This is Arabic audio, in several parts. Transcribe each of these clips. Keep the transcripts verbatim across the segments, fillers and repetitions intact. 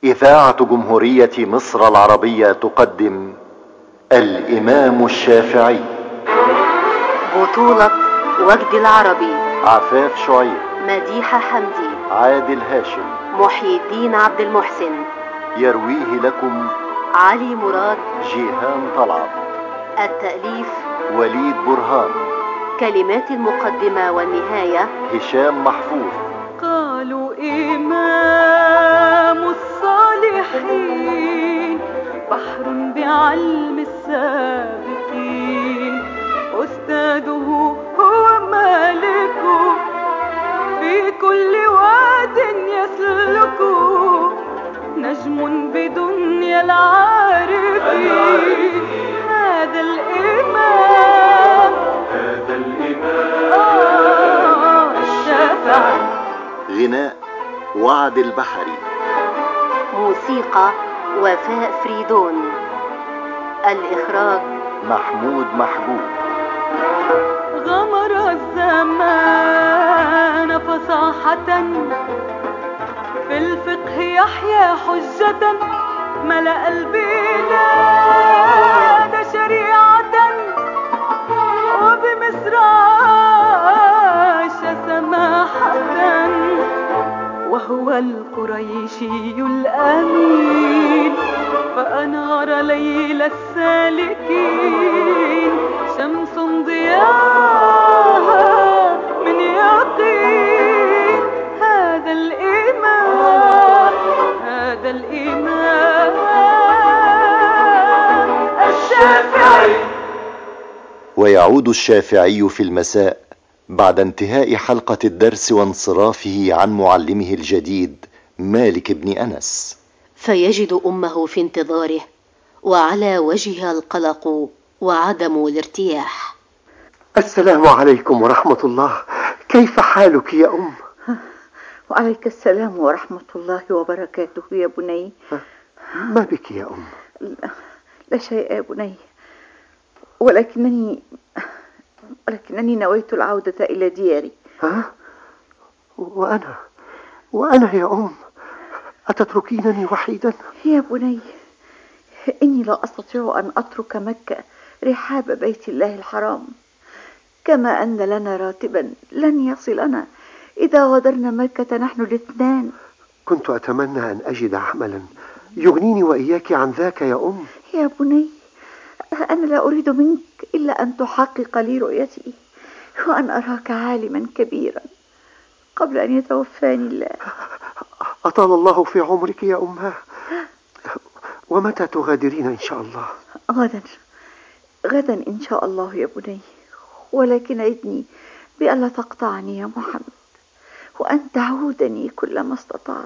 إذاعة جمهورية مصر العربية تقدم الإمام الشافعي. بطولة وجدي العربي، عفاف شعيب، مديحة حمدي، عادل هاشم، محي الدين عبد المحسن. يرويه لكم علي مراد، جيهان طلعت. التأليف وليد برهان. كلمات المقدمة والنهاية هشام محفوظ. قالوا إمام الصالحين بحر بعلم السابقين، أستاذه هو مالكه في كل واد يسلكه، نجم بدنيا العارفين. هذا الإمام هذا الإمام آه الشافعي. غناء وعد البحري. موسيقى وفاء فريدون. الإخراج محمود محجوب. غمر الزمان فصاحة، في الفقه يحيى حجة، ملأ البلاد شريعة، وبمصر عاش سماحة، وهو القريشي الأمين، فأنار ليل السالكين، شمس ضياها من يقين. هذا الإمام هذا الإمام الشافعي. ويعود الشافعي في المساء بعد انتهاء حلقة الدرس وانصرافه عن معلمه الجديد مالك بن أنس، فيجد أمه في انتظاره، وعلى وجهها القلق وعدم الارتياح. السلام عليكم ورحمة الله، كيف حالك يا أم؟ وعليك السلام ورحمة الله وبركاته يا بني. ما بك يا أم؟ لا, لا شيء يا بني، ولكنني ولكنني نويت العودة إلى دياري. ها؟ وأنا وأنا يا أم، أتتركينني وحيدا؟ يا بني، إني لا أستطيع أن أترك مكة رحاب بيت الله الحرام، كما أن لنا راتبا لن يصلنا إذا غادرنا مكة نحن الاثنان. كنت أتمنى أن أجد عملا يغنيني وإياك عن ذاك يا أم. يا بني، أنا لا أريد منك إلا أن تحقق لي رؤيتي، وأن أراك عالما كبيرا قبل أن يتوفاني الله. أطال الله في عمرك يا أمها. ومتى تغادرين إن شاء الله؟ غدا غدا إن شاء الله يا بني، ولكن عدني بألا تقطعني يا محمد، وأن تعودني كلما استطعت.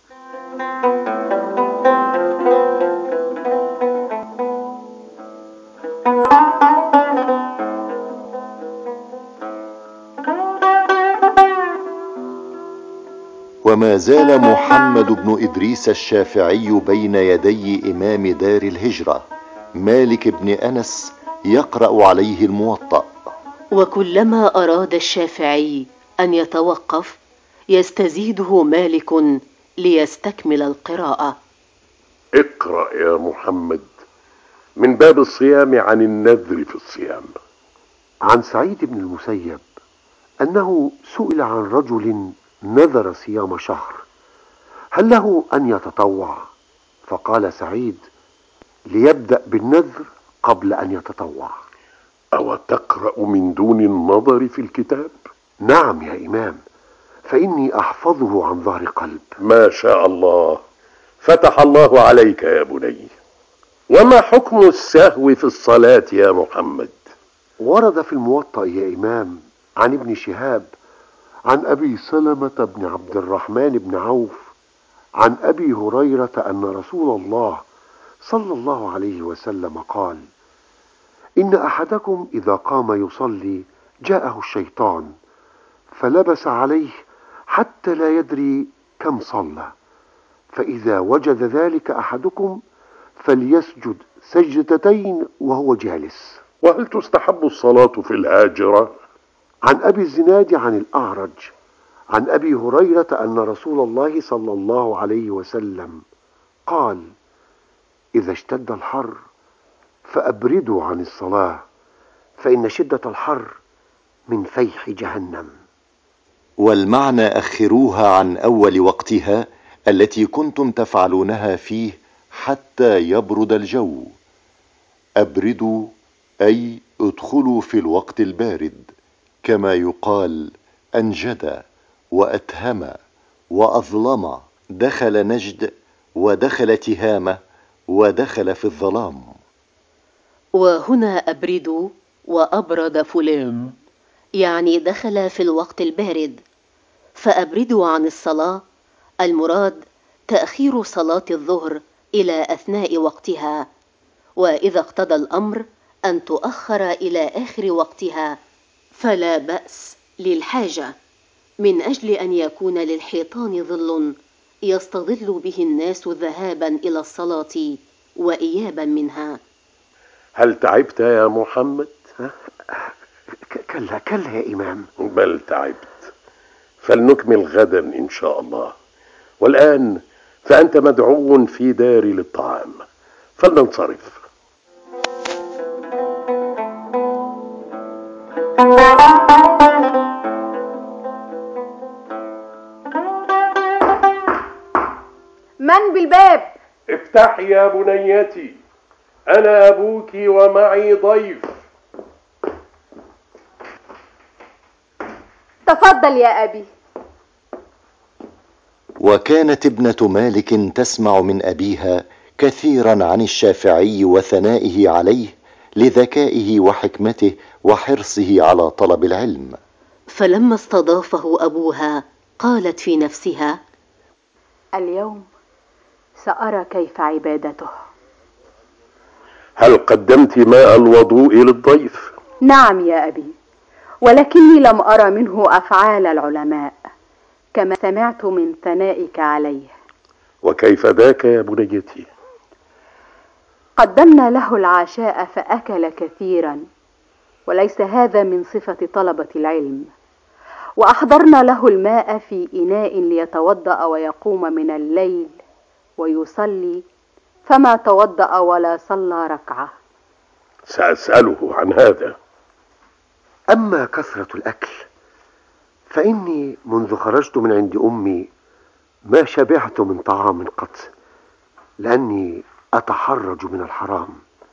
وما زال محمد بن إدريس الشافعي بين يدي إمام دار الهجرة مالك بن أنس يقرأ عليه الموطأ، وكلما أراد الشافعي أن يتوقف يستزيده مالك ليستكمل القراءة. اقرأ يا محمد من باب الصيام عن النذر في الصيام. عن سعيد بن المسيب أنه سئل عن رجل نذر صيام شهر، هل له أن يتطوع؟ فقال سعيد: ليبدأ بالنذر قبل أن يتطوع. أو تقرأ من دون النظر في الكتاب؟ نعم يا إمام، فإني أحفظه عن ظهر قلب. ما شاء الله، فتح الله عليك يا بني. وما حكم السهو في الصلاة يا محمد؟ ورد في الموطأ يا إمام عن ابن شهاب عن أبي سلمة بن عبد الرحمن بن عوف عن أبي هريرة أن رسول الله صلى الله عليه وسلم قال: إن أحدكم إذا قام يصلي جاءه الشيطان فلبس عليه حتى لا يدري كم صلى، فإذا وجد ذلك أحدكم فليسجد سجدتين وهو جالس. وهل تستحب الصلاة في الهاجرة؟ عن أبي الزناد عن الأعرج عن أبي هريرة أن رسول الله صلى الله عليه وسلم قال: إذا اشتد الحر فأبردوا عن الصلاة، فإن شدة الحر من فيح جهنم. والمعنى أخروها عن أول وقتها التي كنتم تفعلونها فيه حتى يبرد الجو. أبردوا أي ادخلوا في الوقت البارد، كما يقال أنجد وأتهم وأظلم، دخل نجد ودخل تهامة ودخل في الظلام. وهنا أبردوا وأبرد فلان، يعني دخل في الوقت البارد. فأبردوا عن الصلاة، المراد تأخير صلاة الظهر إلى أثناء وقتها، وإذا اقتضى الأمر أن تؤخر إلى آخر وقتها فلا بأس للحاجة، من أجل أن يكون للحيطان ظل يستظل به الناس ذهابا إلى الصلاة وإيابا منها. هل تعبت يا محمد؟ كلا كلا يا إمام، بل تعبت، فلنكمل غدا إن شاء الله. والآن فأنت مدعو في داري للطعام، فلننصرف. من بالباب؟ افتحي يا بنيتي، أنا أبوك ومعي ضيف. تفضل يا أبي. وكانت ابنة مالك تسمع من أبيها كثيرا عن الشافعي وثنائه عليه لذكائه وحكمته وحرصه على طلب العلم. فلما استضافه أبوها قالت في نفسها: اليوم سأرى كيف عبادته. هل قدمت ماء الوضوء للضيف؟ نعم يا أبي، ولكني لم أرى منه أفعال العلماء كما سمعت من ثنائك عليه. وكيف ذاك يا بنيتي؟ قدمنا له العشاء فأكل كثيرا، وليس هذا من صفة طلبة العلم. وأحضرنا له الماء في إناء ليتوضأ ويقوم من الليل ويصلي، فما توضأ ولا صلى ركعة. سأسأله عن هذا. أما كثرة الأكل فإني منذ خرجت من عند أمي ما شبعت من طعام قط، لأني أتحرج من الحرام.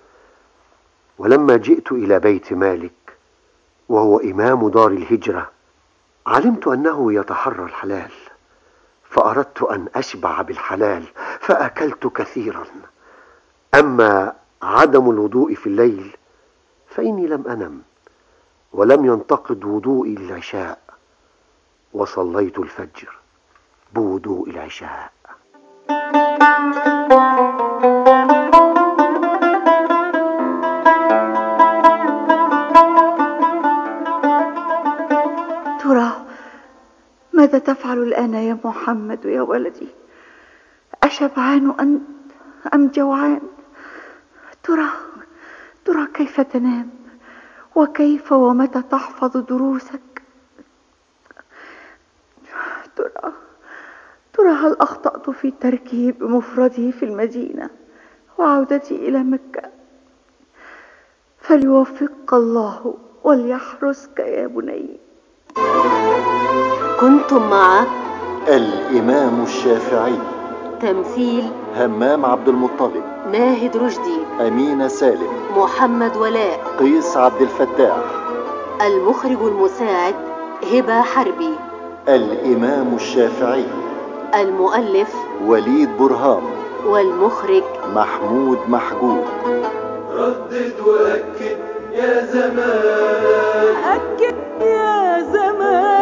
ولما جئت إلى بيت مالك وهو إمام دار الهجرة علمت أنه يتحرى الحلال، فأردت أن أشبع بالحلال فأكلت كثيرا. أما عدم الوضوء في الليل فإني لم أنم، ولم ينتقد وضوئي للعشاء، وصليت الفجر بوضوء العشاء. ترى ماذا تفعل الآن يا محمد يا ولدي؟ أشبعان أنت أم جوعان؟ ترى ترى كيف تنام، وكيف ومتى تحفظ دروسك؟ ترى ترى هل أخطأت في تركه بمفرده في المدينة وعودتي إلى مكة؟ فليوفقك الله وليحرسك يا بني. كنتم مع الإمام الشافعي. تمثيل: همام عبد المطلب، ناهد رشدي، أمينة سالم، محمد ولاء، قيس عبد الفتاح. المخرج المساعد: هبة حربي. الإمام الشافعي. المؤلف: وليد برهام. والمخرج: محمود محجوب. ردد وأكد يا زمان، أكد يا زمان.